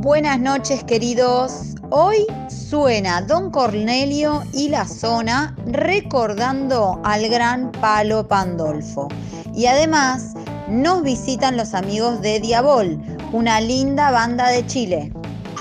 Buenas noches, queridos. Hoy suena Don Cornelio y la Zona recordando al gran Palo Pandolfo. Y además nos visitan los amigos de Diabol, una linda banda de Chile.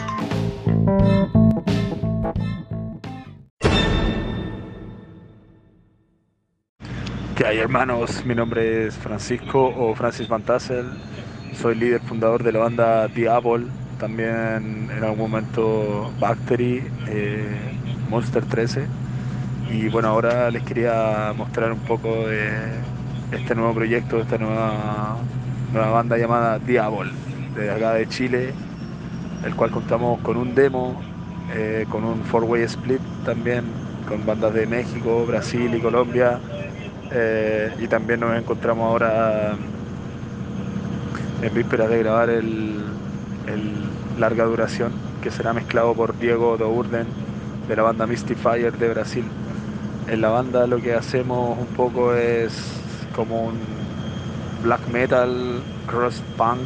¿Qué hay, hermanos? Mi nombre es Francisco o Francis Van Tassel. Soy líder fundador de la banda Diabol. También en algún momento Bactery, Monster 13. Y bueno, ahora les quería mostrar un poco de este nuevo proyecto, esta nueva banda llamada Diabol, de acá de Chile, el cual contamos con un demo, con un four-way split también, con bandas de México, Brasil y Colombia. Y también nos encontramos ahora en vísperas de grabar el larga duración, que será mezclado por Diego Dourden de la banda Mystifier de Brasil. En la banda lo que hacemos un poco es como un black metal, cross punk,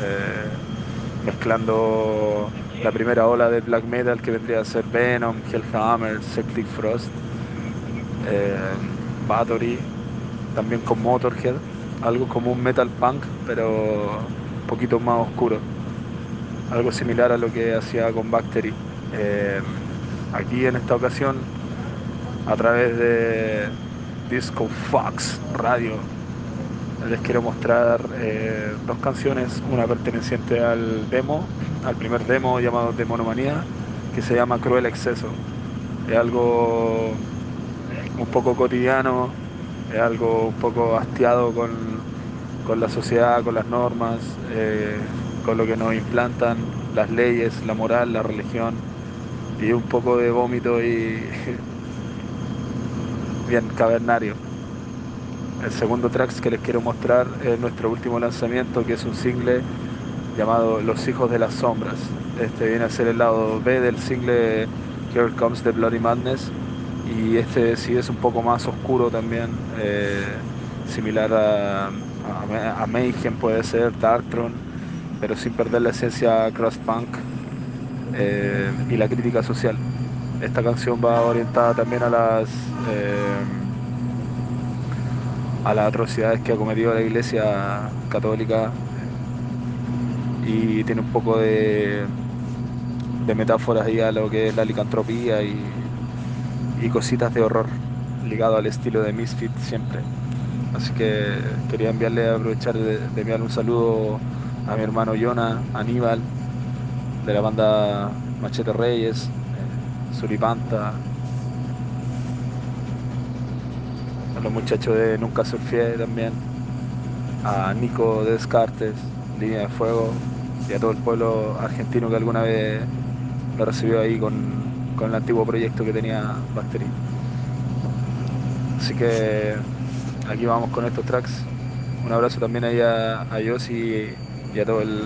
mezclando la primera ola del black metal, que vendría a ser Venom, Hellhammer, Celtic Frost, eh, Bathory, también con Motorhead, algo como un metal punk, pero un poquito más oscuro, algo similar a lo que hacía con Bactery. Eh, Aquí en esta ocasión, a través de Disco Fox Radio, les quiero mostrar dos canciones, una perteneciente al demo, al primer demo llamado Demonomanía, que se llama Cruel Exceso. Es algo un poco cotidiano, es algo un poco hastiado con la sociedad, con las normas, con lo que nos implantan, las leyes, la moral, la religión, y un poco de vómito y bien cavernario. El segundo track que les quiero mostrar es nuestro último lanzamiento, que es un single llamado Los Hijos de las Sombras. Este viene a ser el lado B del single Here Comes the Bloody Madness, y este sí es un poco más oscuro también, similar a Mayhem, puede ser Darkthrone, pero sin perder la esencia crosspunk y la crítica social. Esta canción va orientada también a las atrocidades que ha cometido la Iglesia Católica, y tiene un poco de metáforas ahí a lo que es la licantropía y cositas de horror ligado al estilo de Misfit siempre. Así que quería aprovechar de enviarle un saludo a mi hermano Jonah, Aníbal, de la banda Machete Reyes, Suripanta, a los muchachos de Nunca Surfié también, a Nico de Descartes, Línea de Fuego, y a todo el pueblo argentino que alguna vez lo recibió ahí con el antiguo proyecto que tenía Bactery. Así que aquí vamos con estos tracks. Un abrazo también ahí a Yossi y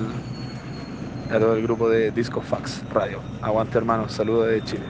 a todo el grupo de Disco Fax Radio. Aguante, hermanos, saludos de Chile.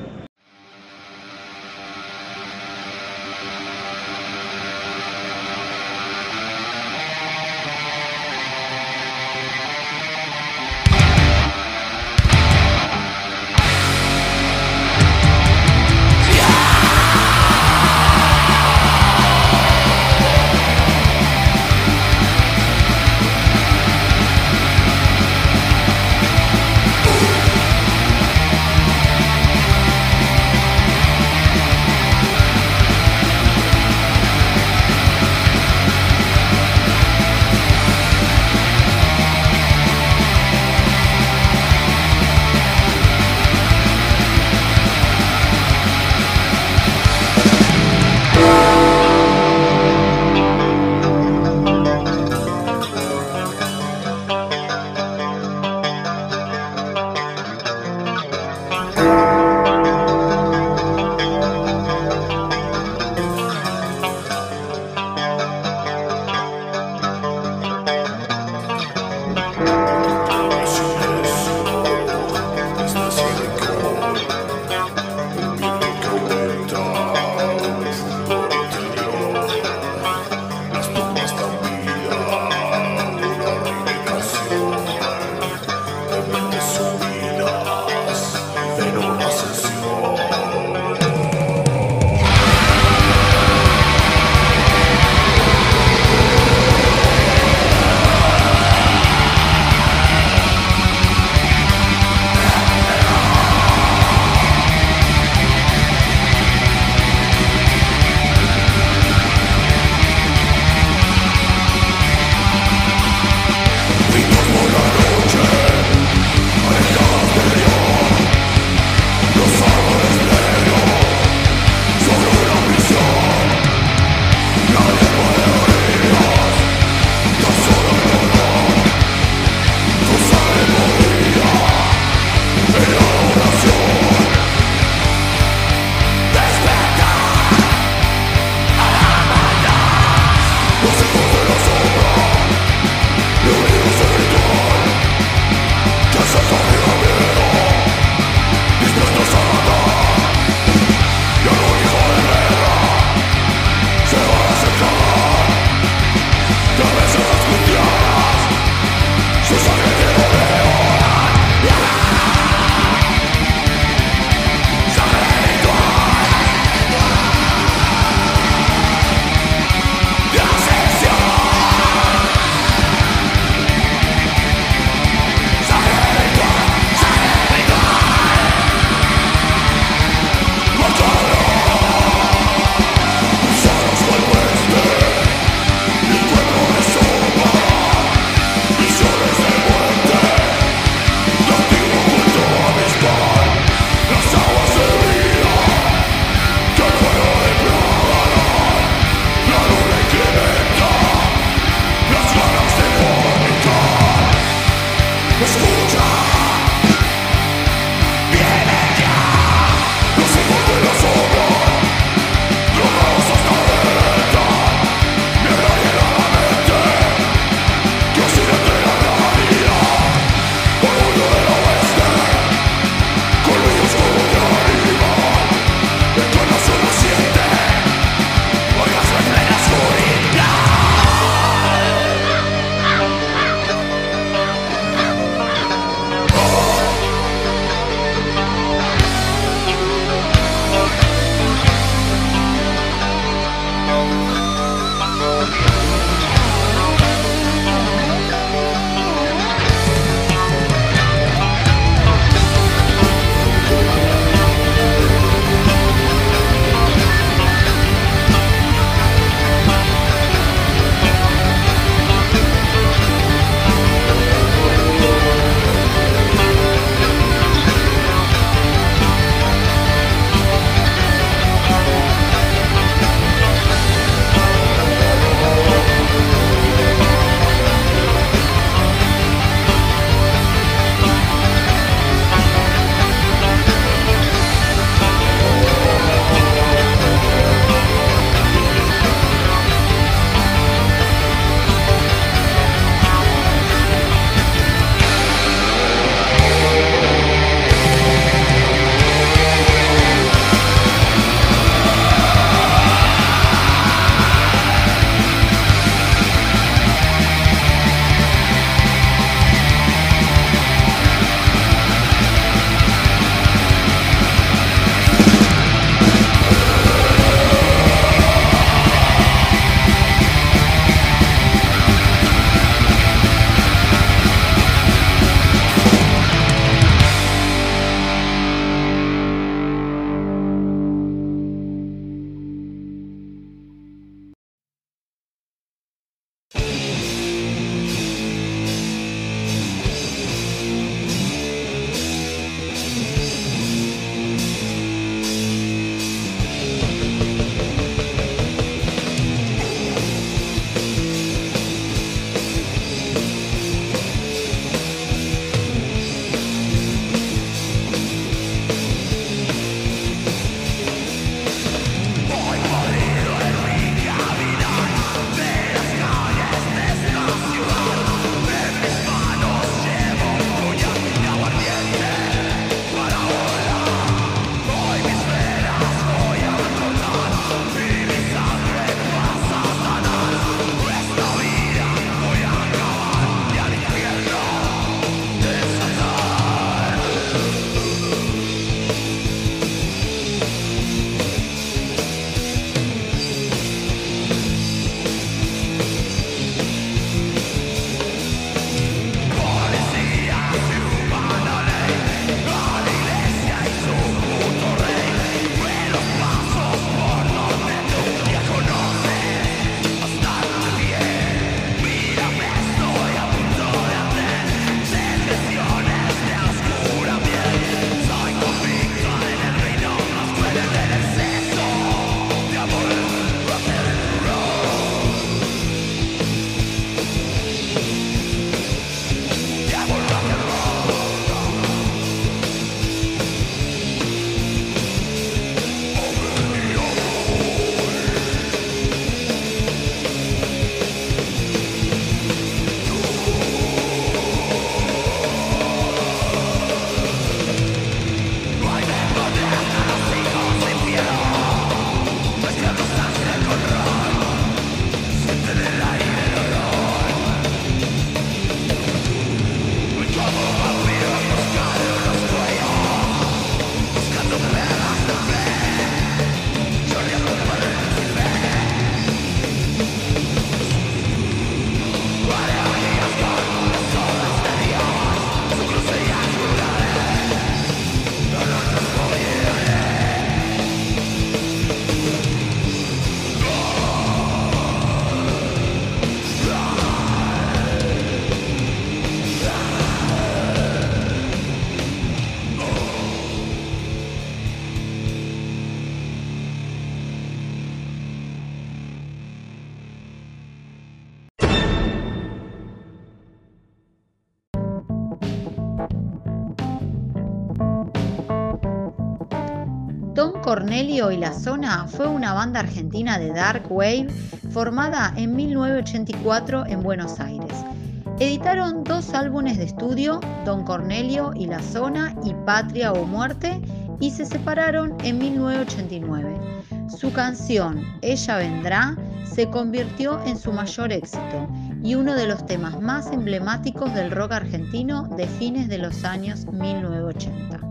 Don Cornelio y la Zona fue una banda argentina de dark wave formada en 1984 en Buenos Aires. Editaron 2 álbumes de estudio, Don Cornelio y la Zona y Patria o Muerte, y se separaron en 1989. Su canción Ella Vendrá se convirtió en su mayor éxito y uno de los temas más emblemáticos del rock argentino de fines de los años 1980.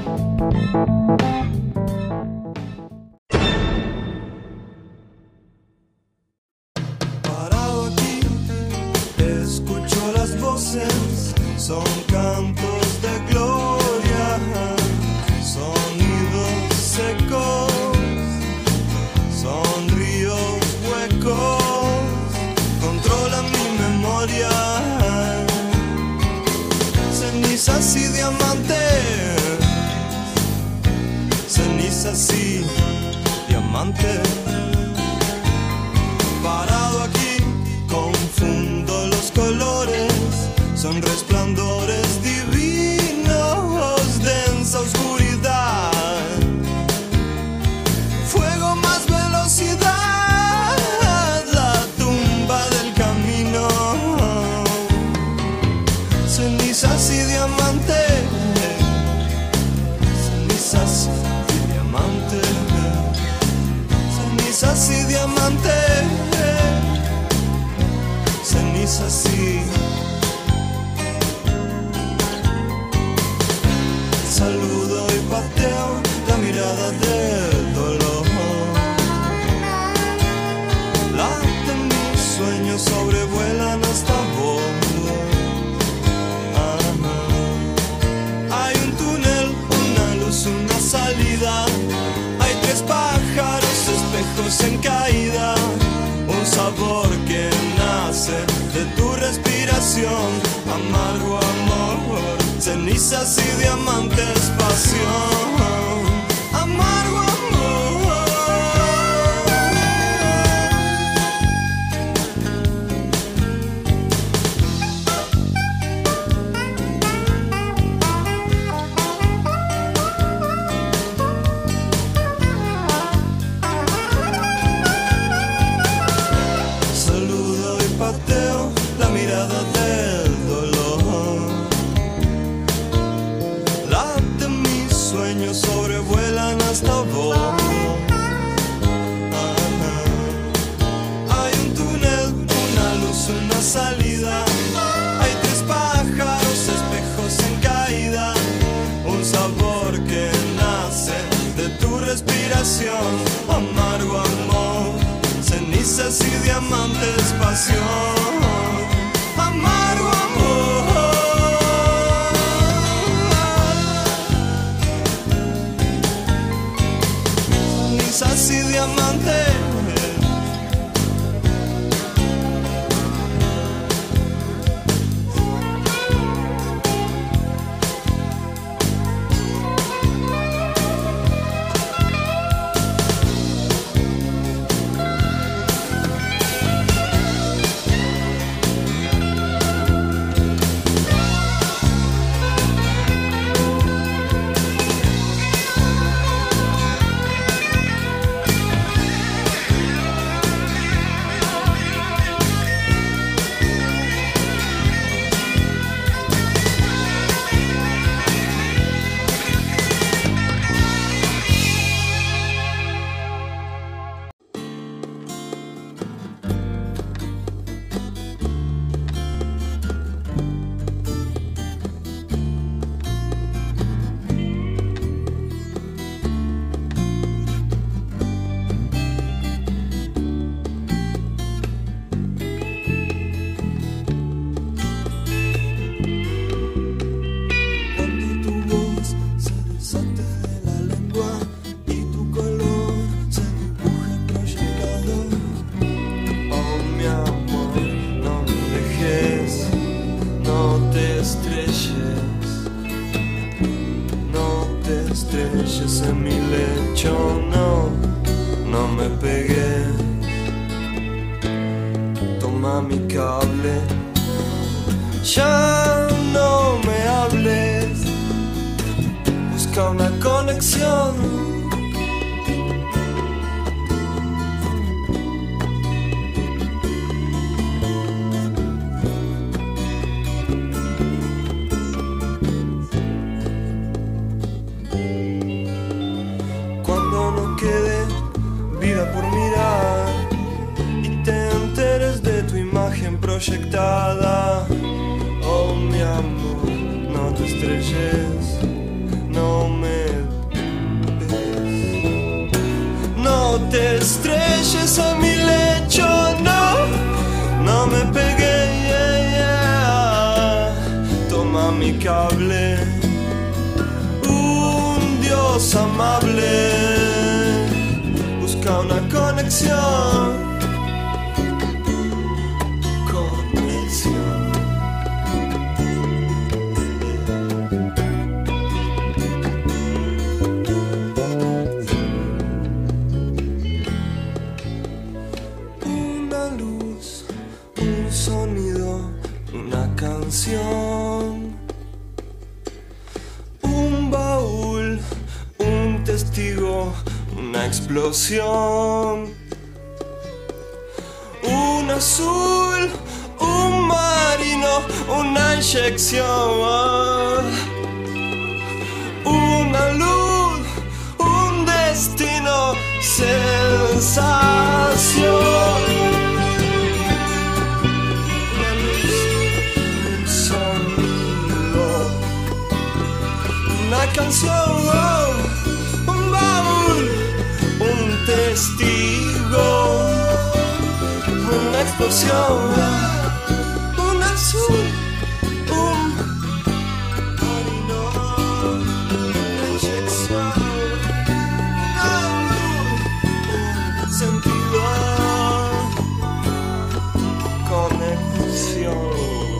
Parado aquí, escucho las voces, son cantos de gloria, sonidos secos, son ríos huecos, controlan mi memoria, cenizas y diamantes, cenizas y diamantes. Parado aquí, confundo los colores, son resplandores divinos, densa oscuridad, fuego más velocidad, la tumba del camino, cenizas y diamantes, cenizas y diamantes, cenizas y diamantes, cenizas y saludo y pateo la mirada del dolor. Laten mis sueños, sobrevuelan hasta vos. Hay un túnel, una luz, una salida. Hay 3 pájaros, espejos en caída. Un sabor que nace de tu respiración. Amargo amor, cenizas y diamantes, pasión. Amargo amor. Saludo y pateo la mirada del dolor. Laten mis sueños, sobrevuelan hasta vos. Hay un túnel, una luz, una salida. Hay 3 pájaros, espejos en caída. Un sabor que nace de tu respiración. Amargo amor, cenizas y diamantes, pasión. Amargo amor. Cenizas y diamantes. estrellas en mi lecho, no me pegues. Toma mi cable, ya no me hables. Busca una conexión proyectada. Oh mi amor, no te estrelles, no me des. No te estrelles en mi lecho, no me pegué, yeah, yeah. Toma mi cable, un Dios amable, busca una conexión. Un baúl, un testigo, una explosión. Un azul, un marino, una inyección. Una luz, un destino, sensación. Una canción, un baúl, un testigo, una explosión, un azul, un marino, una inyección, un sentido, conexión.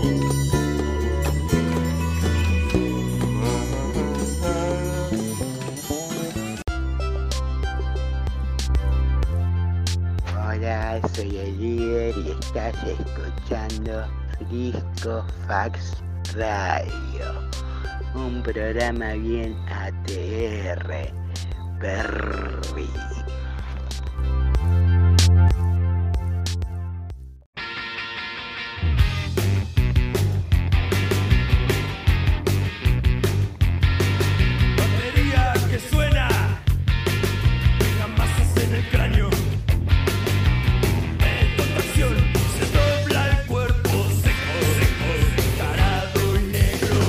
Hola, soy el líder y estás escuchando Frisco Fax Radio, un programa bien ATR, Perry. Batería que suena, jamás en el cráneo. Se dobla el cuerpo seco, tarado y negro.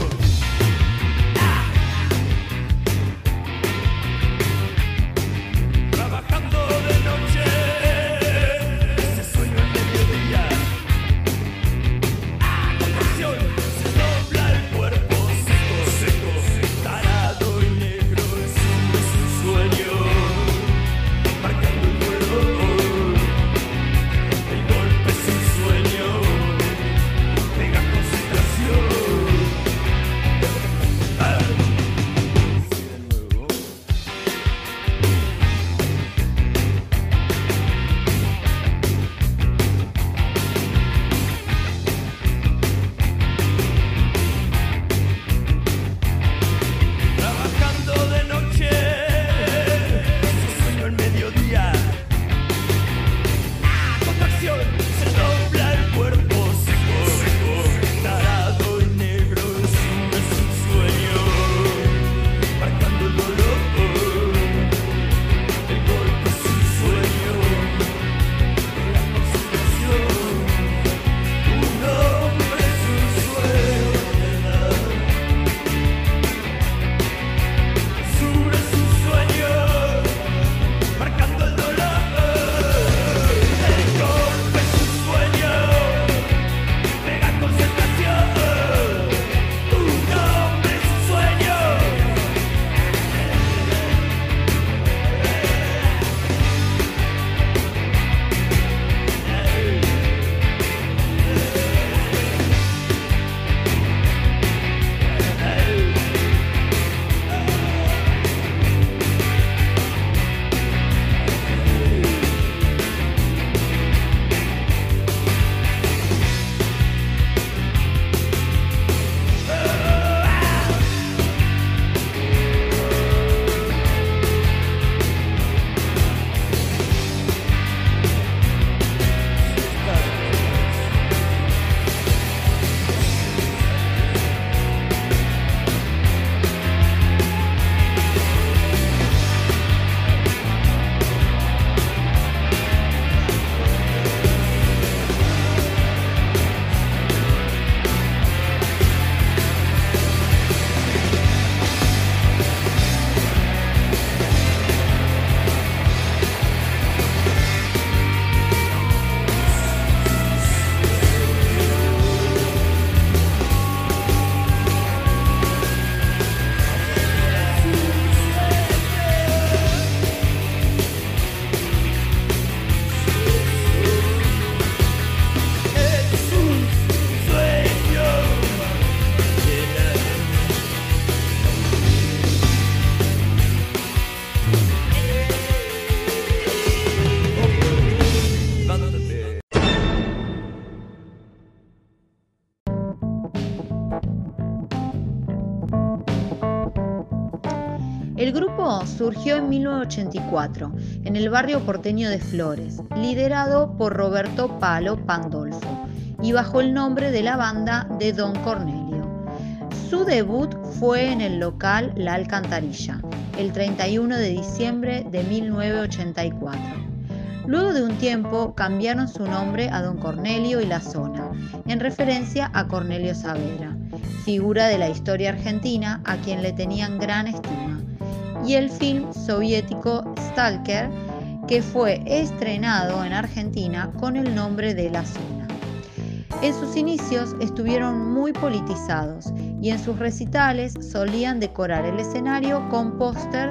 El grupo surgió en 1984 en el barrio porteño de Flores, liderado por Roberto Palo Pandolfo y bajo el nombre de la banda de Don Cornelio. Su debut fue en el local La Alcantarilla, el 31 de diciembre de 1984. Luego de un tiempo cambiaron su nombre a Don Cornelio y la Zona, en referencia a Cornelio Saavedra, figura de la historia argentina a quien le tenían gran estima, y el film soviético Stalker, que fue estrenado en Argentina con el nombre de La Zona. En sus inicios estuvieron muy politizados y en sus recitales solían decorar el escenario con póster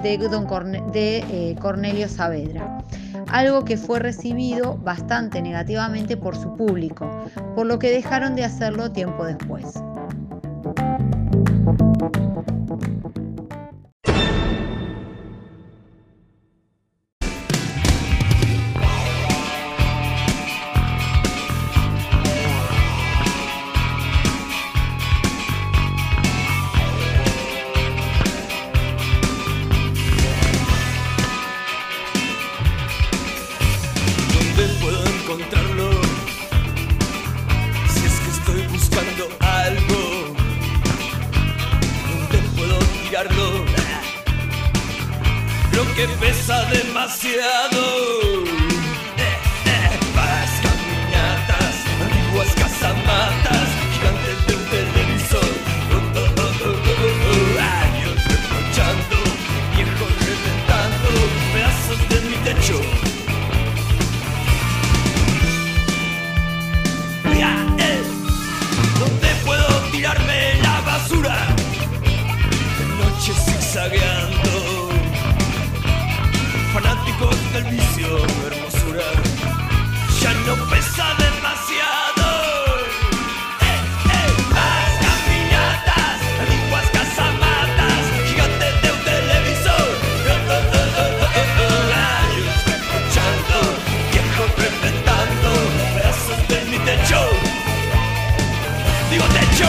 de Cornelio Saavedra, algo que fue recibido bastante negativamente por su público, por lo que dejaron de hacerlo tiempo después. Lo que pesa demasiado. Vas caminatas, antiguas casamatas, gigantes de un televisor. Años reprochando, viejos reventando pedazos de mi techo. ¿Dónde puedo tirarme la basura? De noche zigzagueando, fanáticos del vicio, hermosura, ya no pesa demasiado. Más caminatas, antiguas casamatas, gigantes de un televisor. Años reprochando, viejos reventando pedazos de mi techo. Digo techo.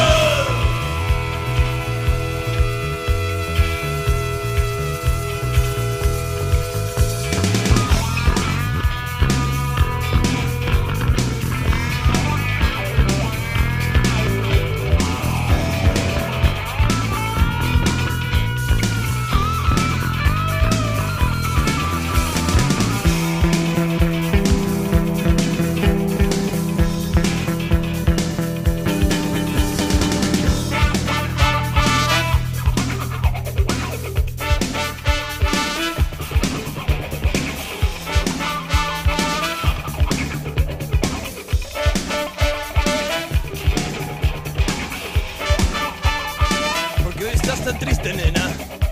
Tan triste, nena,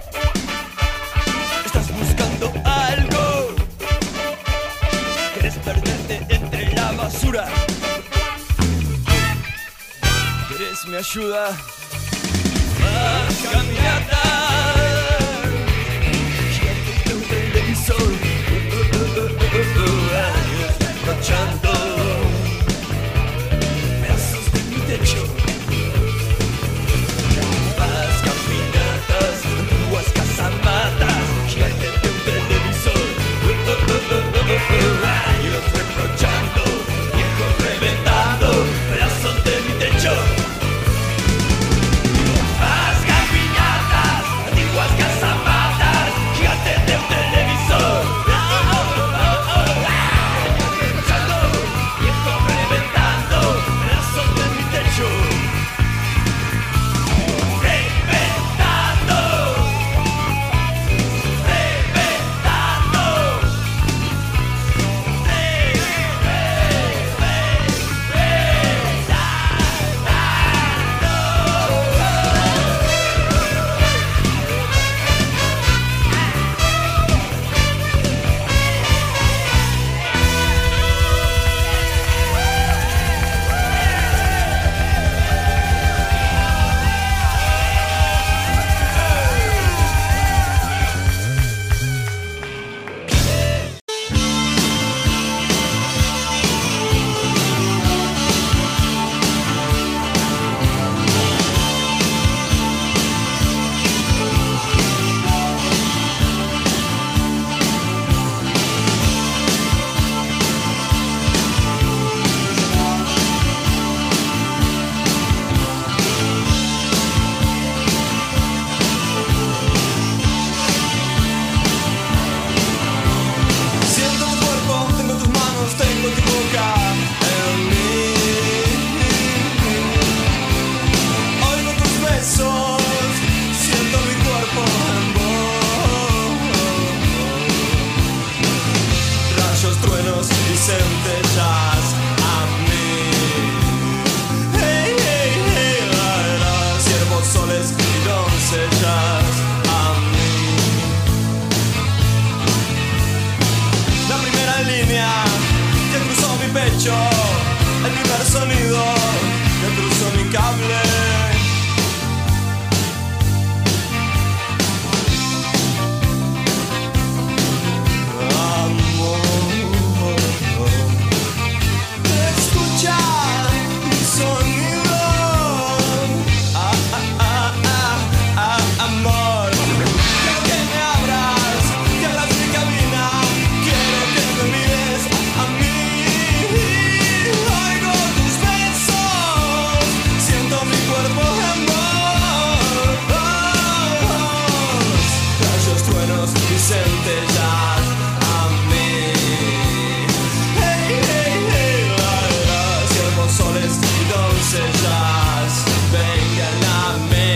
estás buscando algo, quieres perderte entre la basura, quieres mi ayuda. Más caminatas, gigantes de un televisor, años reprochando pedazos de mi techo. Casamatas, gigantes de un televisor. Años reprochando, viejos reventando pedazos de mi techo. Más caminatas, antiguas casamatas, gigantes de un televisor. Reprochando, primer sonido que cruzó mi cable. Escucha mi sonido, amor. Quiero que me abras, que abras mi cabina. Quiero que me mires a mí. Oigo tus besos, siento mi cuerpo en vos. Rayos, truenos y centellas a mí. Soles y doncellas vengan a mí.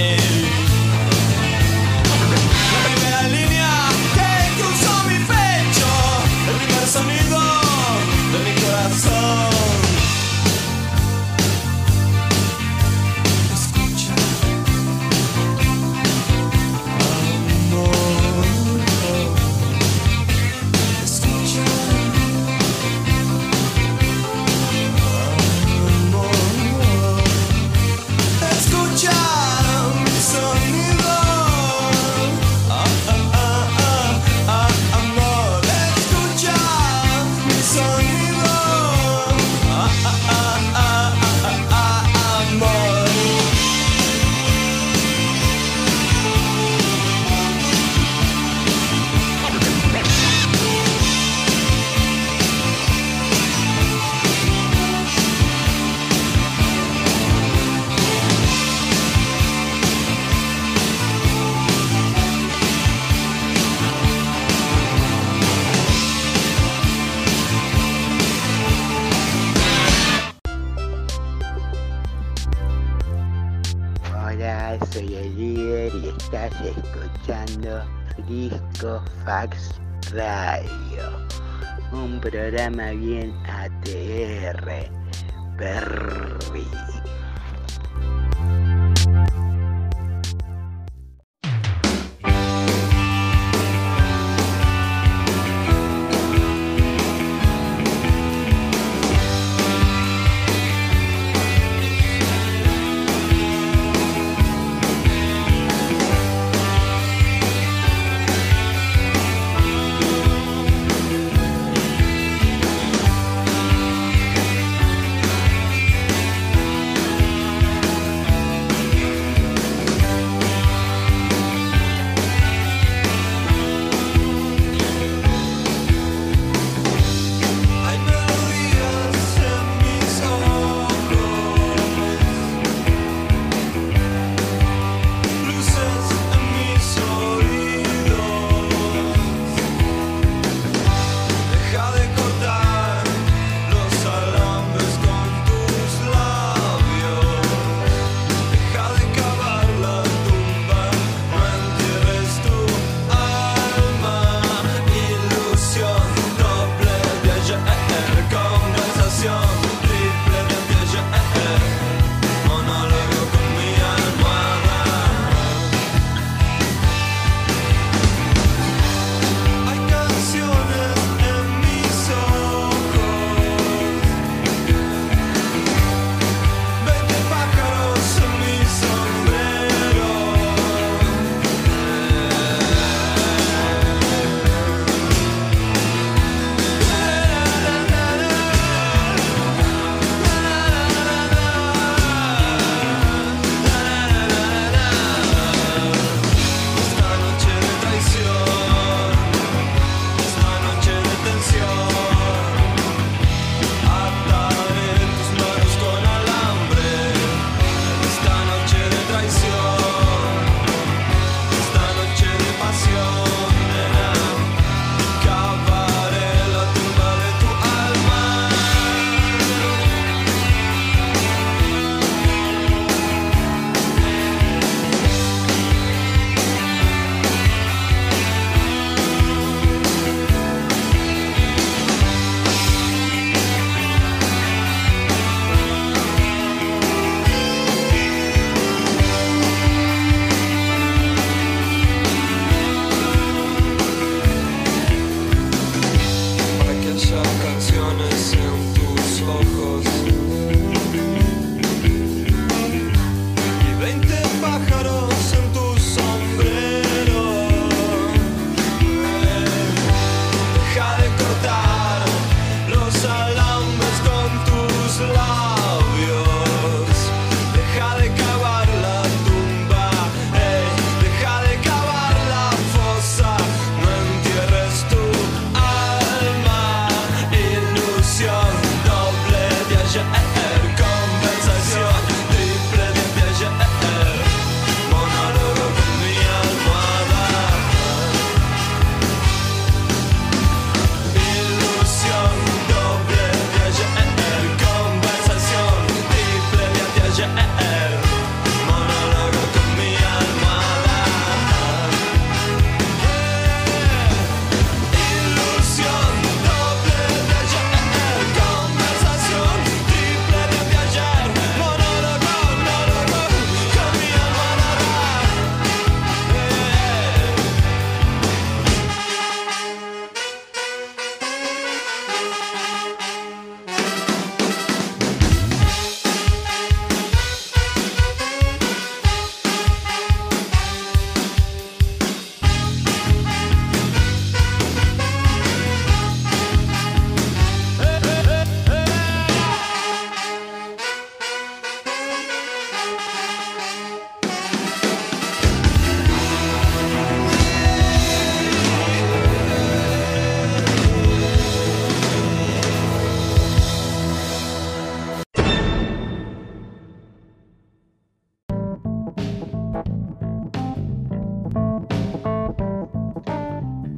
La primera línea que cruzó mi pecho, el primer sonido de mi corazón. Escucha, amor. Escucha. Escucha mi sonido, amor. Escucha mi sonido, amor. Hola, soy el líder y estás escuchando Frisco Fax Radio, un programa bien ATR, perri.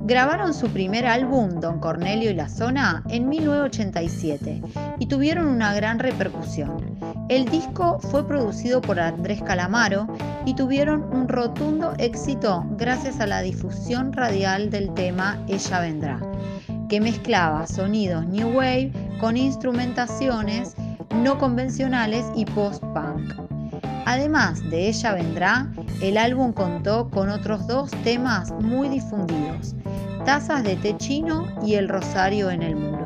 Grabaron su primer álbum, Don Cornelio y la Zona, en 1987 y tuvieron una gran repercusión. El disco fue producido por Andrés Calamaro y tuvieron un rotundo éxito gracias a la difusión radial del tema Ella Vendrá, que mezclaba sonidos New Wave con instrumentaciones no convencionales y post-punk. Además de Ella Vendrá, el álbum contó con otros 2 temas muy difundidos, Tazas de té chino y El rosario en el muro.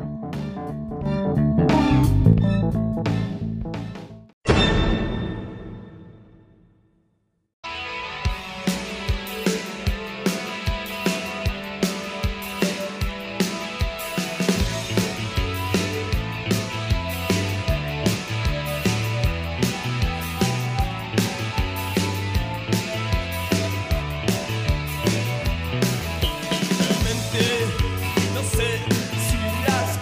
No sé si las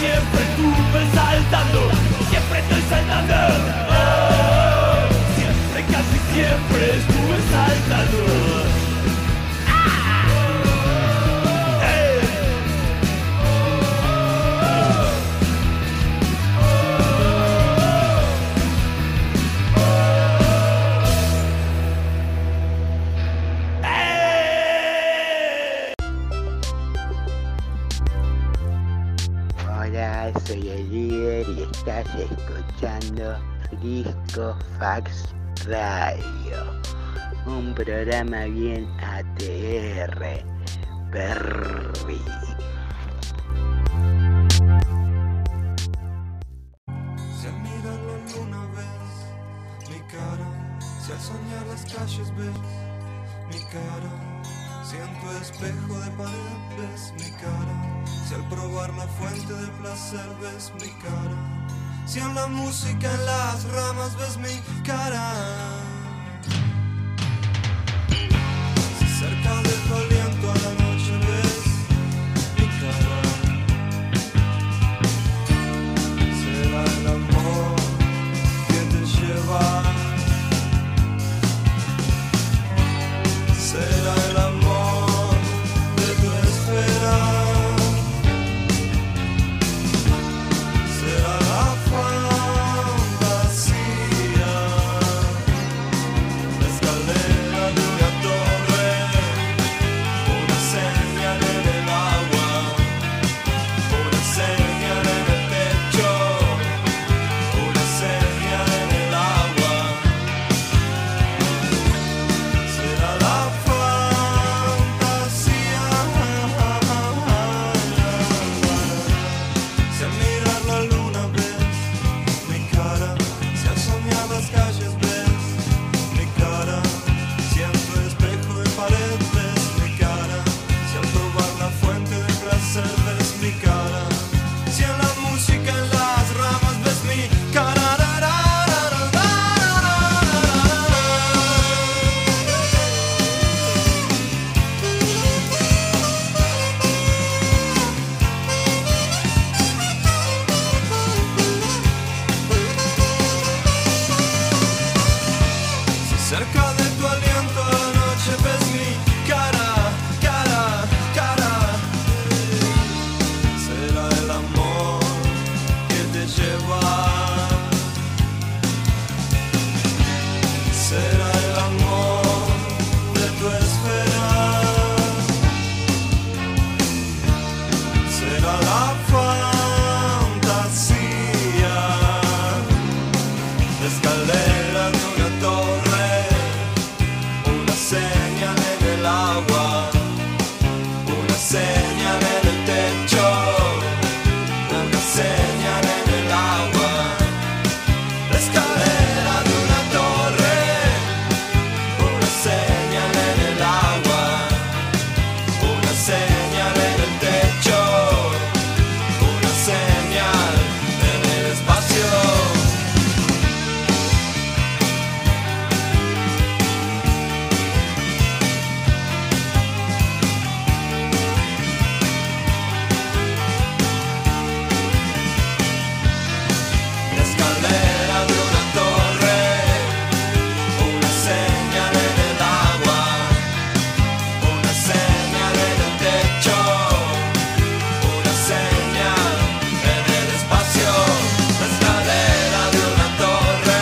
siempre estuve saltando, siempre estoy saltando. Oh, siempre, casi siempre estuve saltando. Hola, soy el líder y estás escuchando Frisco Fax Radio, un programa bien ATR. Perri. Si al mirar la luna ves mi cara, si al soñar las calles ves mi cara, si en tu espejo de pared ves mi cara, si al probar la fuente del placer ves mi cara, si en la música en las ramas ves mi cara, si cerca de tu aliento a la noche ves mi cara, será el amor que te lleva, será el amor de tu esfera, será la fantasía, la escalera de una torre, una señal en el agua, una señal en el techo, una señal en el agua, será la fantasía. Si al mirar la luna ves mi cara, si al soñar las calles ves mi cara, si en tu espejo de pared ves mi cara, si al probar la fuente de placer ves mi cara, si en la música en las ramas ves mi cara. Si cerca de tu aliento a la noche ves mi cara, cara, cara, será el amor que te lleva, será el amor de tu esfera, será la fantasía, la escalera de una torre, una señal en el agua, una señal en el techo, una señal en el agua, la escalera de una torre, una señal en el agua, una señal en el techo, una señal en el espacio. La escalera de una torre, una señal en el agua, una señal en el techo, una señal en el espacio. La escalera de una torre.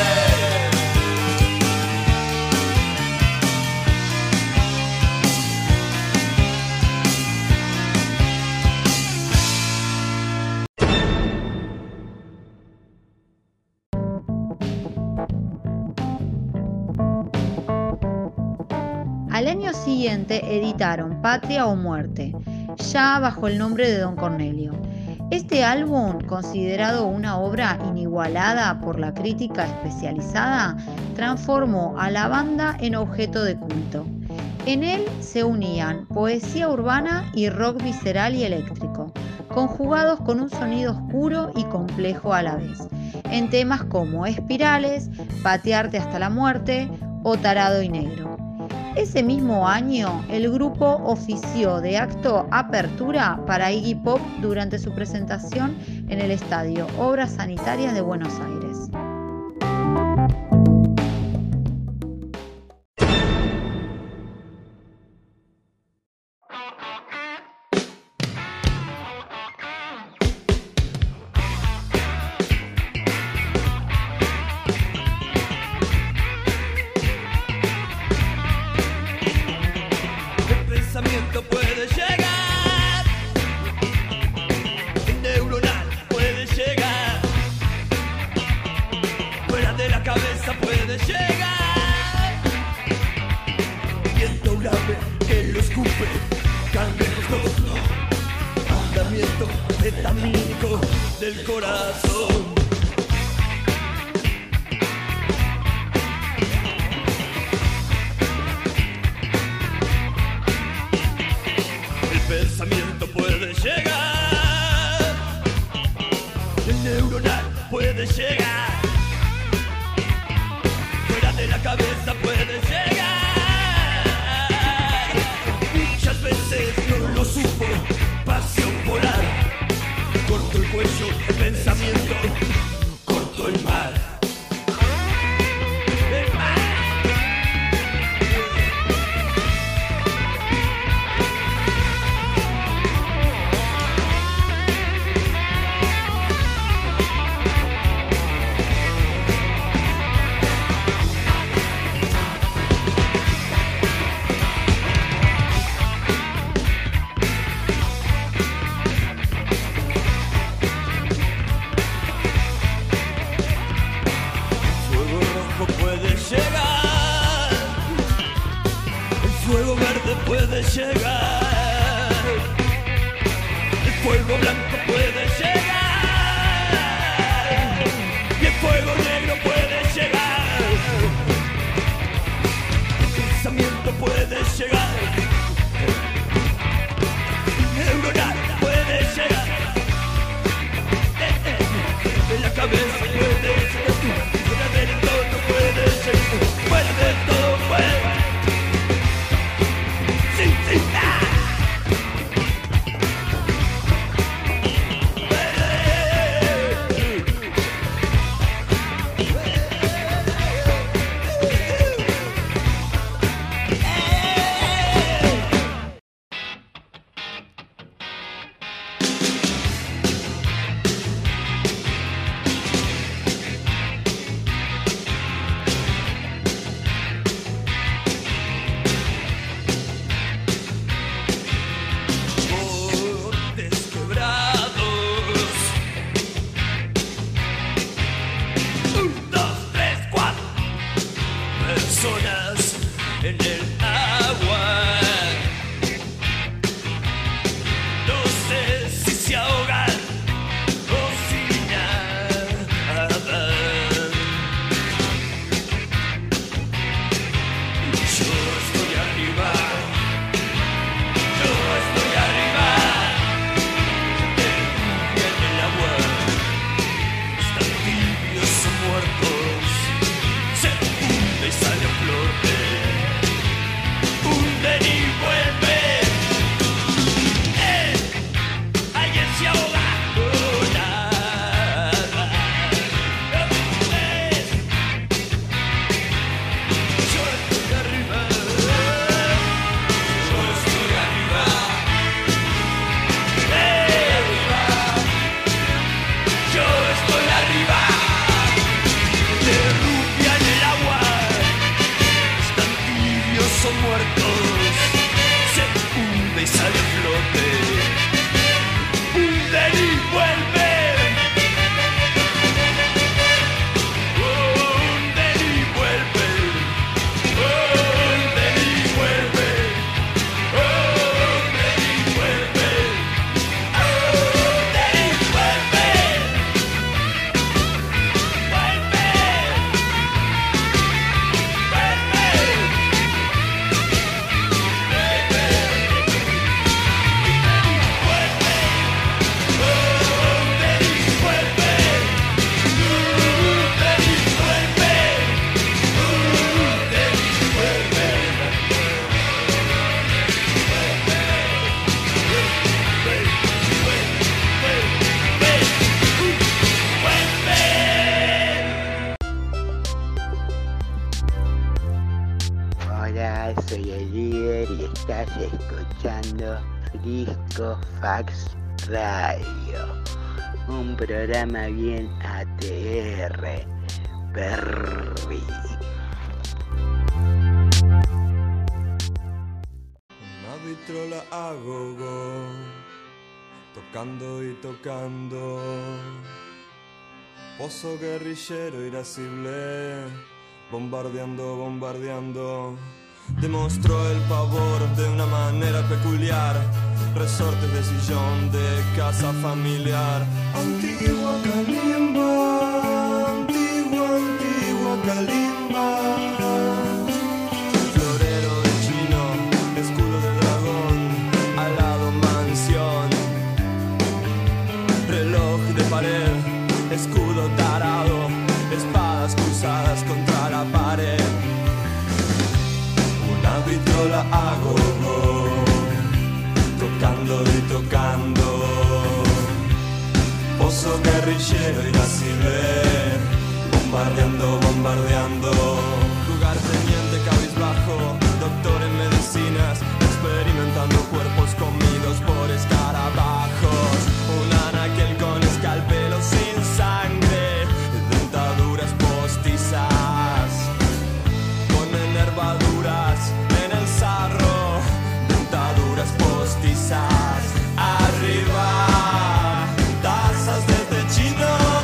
Al año siguiente editaron Patria o Muerte, ya bajo el nombre de Don Cornelio. Este álbum, considerado una obra inigualada por la crítica especializada, transformó a la banda en objeto de culto. En él se unían poesía urbana y rock visceral y eléctrico, conjugados con un sonido oscuro y complejo a la vez, en temas como Espirales, Patearte hasta la muerte o Tarado y Negro. Ese mismo año, el grupo ofició de acto apertura para Iggy Pop durante su presentación en el estadio Obras Sanitarias de Buenos Aires. Puede llegar, el neuronal puede llegar, fuera de la cabeza puede llegar, viento grave que lo escupe, cangrejos no, andamiento metamínico del corazón. Pensamiento puede llegar, el neuronal puede llegar, fuera de la cabeza puede llegar. Muchas veces no lo supo, pasión polar, corto el cuello, el pensamiento, corto el mar. Puede llegar, el fuego blanco puede llegar, y el fuego negro puede llegar, el pensamiento puede llegar, el neuronal puede llegar, en la cabeza puede llegar, fuera del entorno puede llegar, fuera del todo puede. Sí, sí, ah. escuchando Disco Fax Radio, un programa bien ATR, perri. Una vitrola a gogo, tocando y tocando. Pozo guerrillero irascible, bombardeando, bombardeando. Demostró el pavor de una manera peculiar. Resortes de sillón de casa familiar. Antigua calimba, antigua calimba. Florero de chino, escudo de dragón, alado mansión. Reloj de pared, escudo tarado, espadas cruzadas contra la pared. Una vitrola a gogo, tocando y tocando. Pozo guerrillero irascible, bombardeando, bombardeando. Lugar teniente cabizbajo, doctor en medicinas, experimentando cuerpos comidos por escarabajos. Un anaquel con escalpelo sin sangre, dentaduras postizas, con enervaduras en el sarro, dentaduras postizas. Arriba, tazas de techino.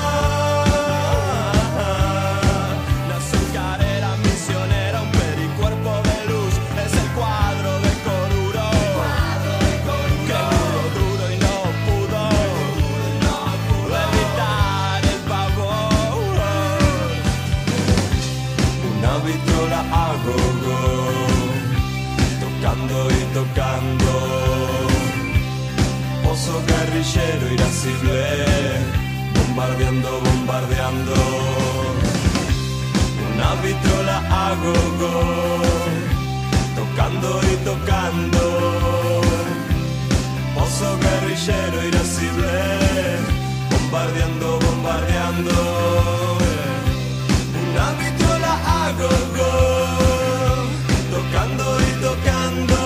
La azucarera misionera, un pericuerpo de luz, es el cuadro de Coruro. Que murió duro y no pudo evitar el pavor. Una vitrola a gogo, tocando y tocando. Pozo guerrillero irascible, bombardeando, bombardeando. Una vitrola a gogo, tocando y tocando. Pozo guerrillero irascible, bombardeando, bombardeando. Una vitrola a gogo, tocando y tocando.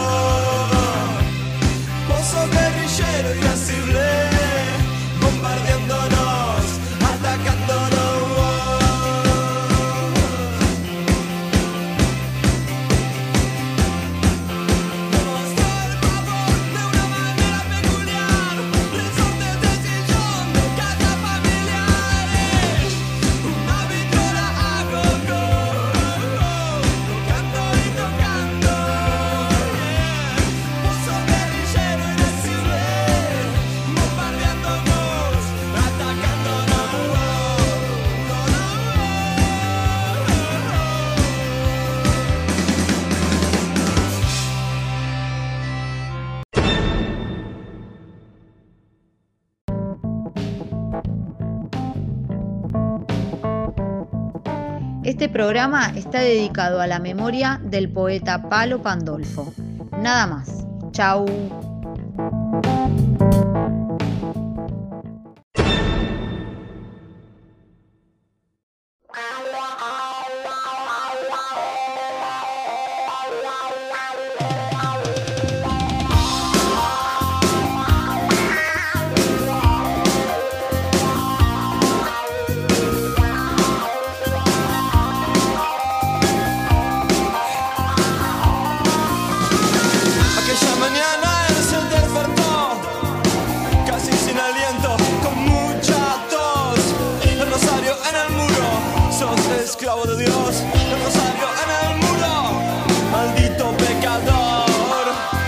Pozo guerrillero irascible, bombardeándonos, atacándonos. Demostró el pavor de una manera peculiar. Resortes de sillón de casa familiares. Una vitrola a gogo, tocando y tocando. Pozo guerrillero irascible, bombardeándonos, atacándonos. Este programa está dedicado a la memoria del poeta Palo Pandolfo. Nada más. Chau. Aquella mañana él se despertó, casi sin aliento, con mucha tos. El rosario en el muro, sos esclavo de Dios. El rosario en el muro, maldito pecador.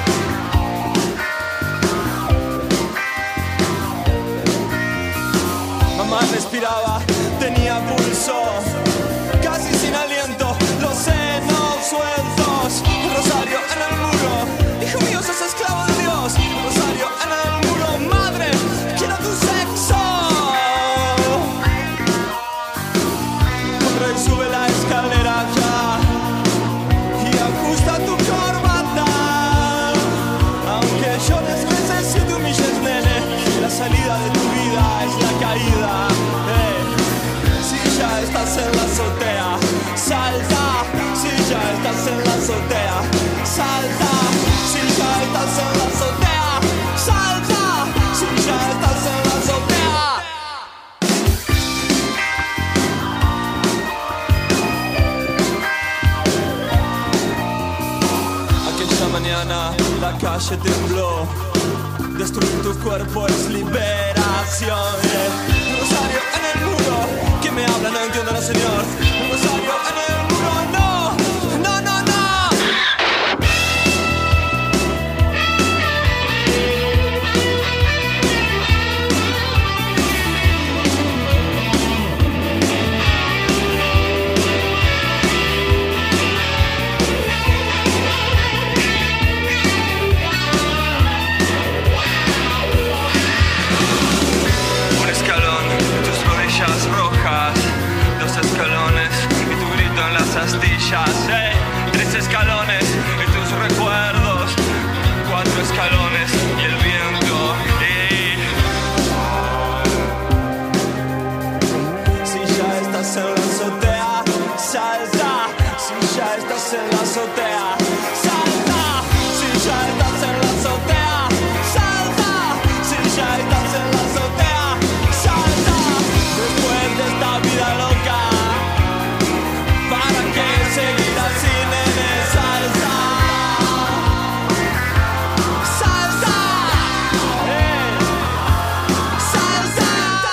Mamá respiraba, tenía pulso, casi sin aliento, los senos sueltos. El rosario en el muro, hijo mío, sos esclavo de Dios. El rosario en el muro, madre, quiero tu sexo. Corre y sube la escalera ya y ajusta tu corbata. Aunque llores, creces y te humilles, nene, la salida de tu vida es la caída. Si ya estás en la azotea, salta. Si ya estás en la azotea, salta. Si ya mañana la calle tembló. Destruir tu cuerpo es liberación. Un rosario en el muro. ¿Quién me habla? No entiendo, no señor. Un rosario en el muro. No, no, no, no. Rojas, 2 escalones y tu grito en las astillas, 3 escalones y tus recuerdos, 4 escalones y el viento. Si ya estás en la azotea, salta. Si ya estás en la azotea, salta. Si ya estás en la azotea, salta. Si ya estás en la azotea, de esta vida loca, ¿para qué seguir así, nene? Salsa, salsa, salsa.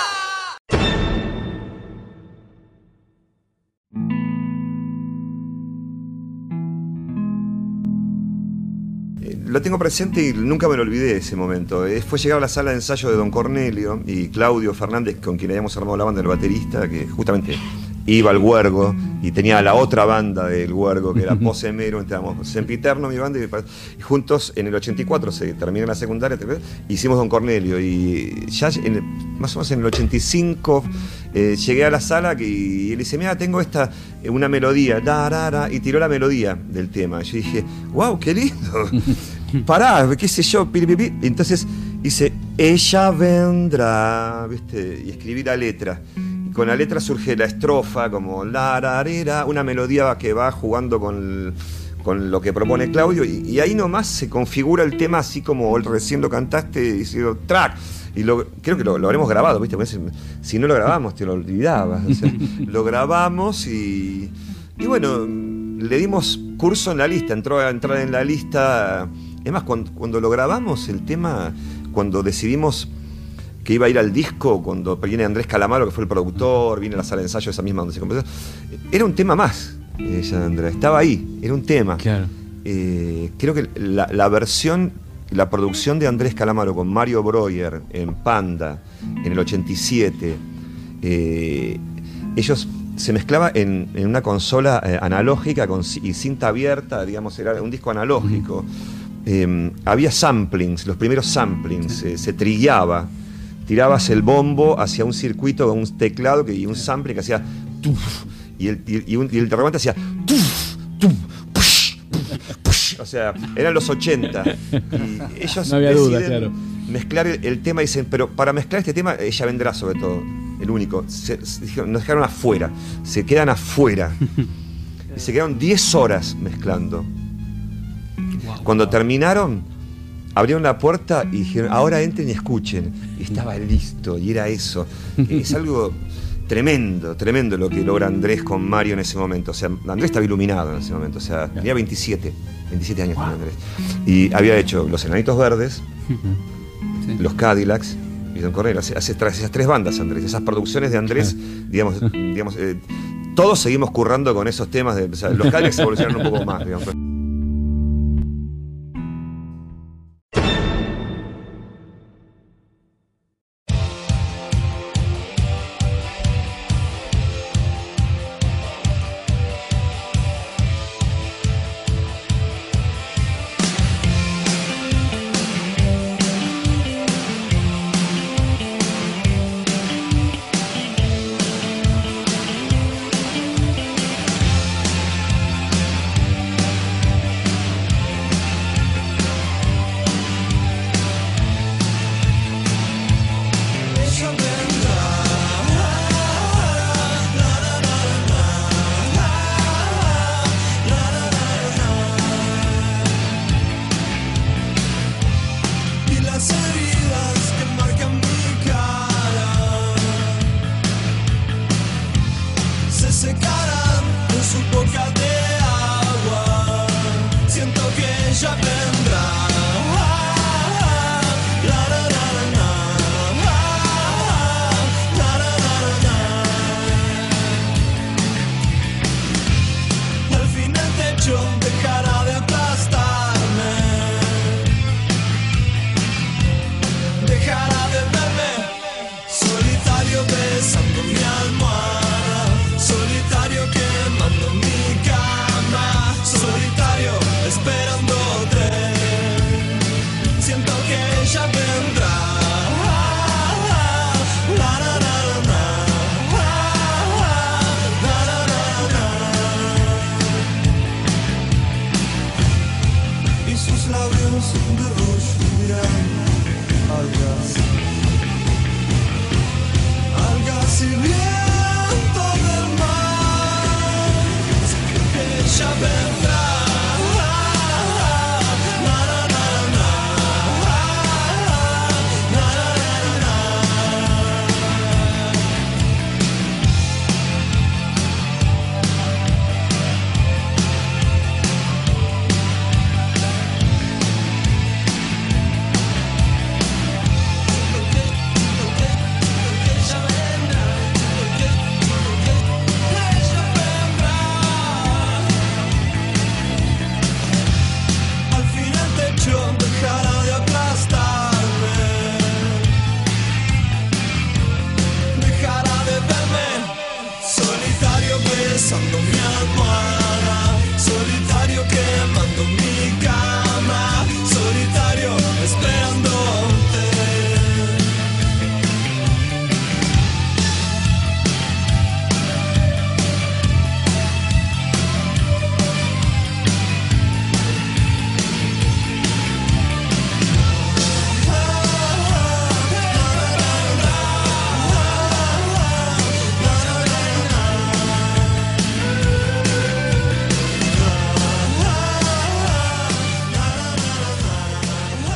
Lo tengo presente y nunca me lo olvidé ese momento. Fue llegar a la sala de ensayo de Don Cornelio y Claudio Fernández, con quien habíamos armado la banda del baterista, que justamente iba al Huergo y tenía la otra banda del Huergo, que era Posemero. Entramos Sempiterno, mi banda, y juntos en el 84 se terminó la secundaria, hicimos Don Cornelio. Y ya más o menos en el 85 llegué a la sala y él dice: mira, tengo una melodía, y tiró la melodía del tema. Yo dije: wow, qué lindo. Pará, qué sé yo, piripipi. Entonces hice ella vendrá, ¿viste? Y escribí la letra. Y con la letra surge la estrofa, como una melodía que va jugando con lo que propone Claudio. Y ahí nomás se configura el tema así como recién lo cantaste, diciendo track. Y creo que lo habremos grabado, ¿viste? Porque si no lo grabamos, te lo olvidabas. O sea, lo grabamos y bueno, le dimos curso en la lista, entró a entrar en la lista. Es más, cuando lo grabamos, el tema, cuando decidimos que iba a ir al disco, cuando viene Andrés Calamaro, que fue el productor, viene a la sala de ensayo esa misma donde se compuso, era un tema más, Andrés, estaba ahí, era un tema. Claro. Creo que la versión, la producción de Andrés Calamaro con Mario Breuer en Panda, en el 87, ellos se mezclaba en una consola analógica y cinta abierta, digamos, era un disco analógico. Había samplings, los primeros samplings, se trillaba, tirabas el bombo hacia un circuito con un teclado y un sampling que hacía tuf, y el de repente hacía tuf, tuf, push, push. O sea, eran los 80 y ellos no había duda, claro, mezclar el tema. Dicen, pero para mezclar este tema ella vendrá, sobre todo, el único, nos dejaron afuera, se quedan afuera y se quedaron 10 horas mezclando. Cuando terminaron, abrieron la puerta y dijeron: ahora entren y escuchen. Y estaba listo, y era eso. Es algo tremendo, tremendo lo que logra Andrés con Mario en ese momento. O sea, Andrés estaba iluminado en ese momento. O sea, tenía 27 años tenía Andrés. Y había hecho Los Enanitos Verdes, Los Cadillacs y Don Cornelio. Hace esas 3 bandas, Andrés. Esas producciones de Andrés, digamos, todos seguimos currando con esos temas. O sea, Los Cadillacs evolucionaron un poco más, digamos. solitario besando mi almohada, solitario quemando mi cama, solitario esperándote. Siento que ella vendrá. La, la, la, la, la, la, la, la. Y sus labios de rouge dirán algas, algas y viento del mar. Que ella vendrá. Al fin el techo dejará de aplastarme, dejará de verme. Solitario besando mi almohada, solitario quemando mi cama, solitario esperándote.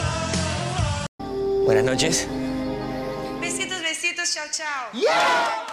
Buenas noches. Besitos, besitos, chao, chao.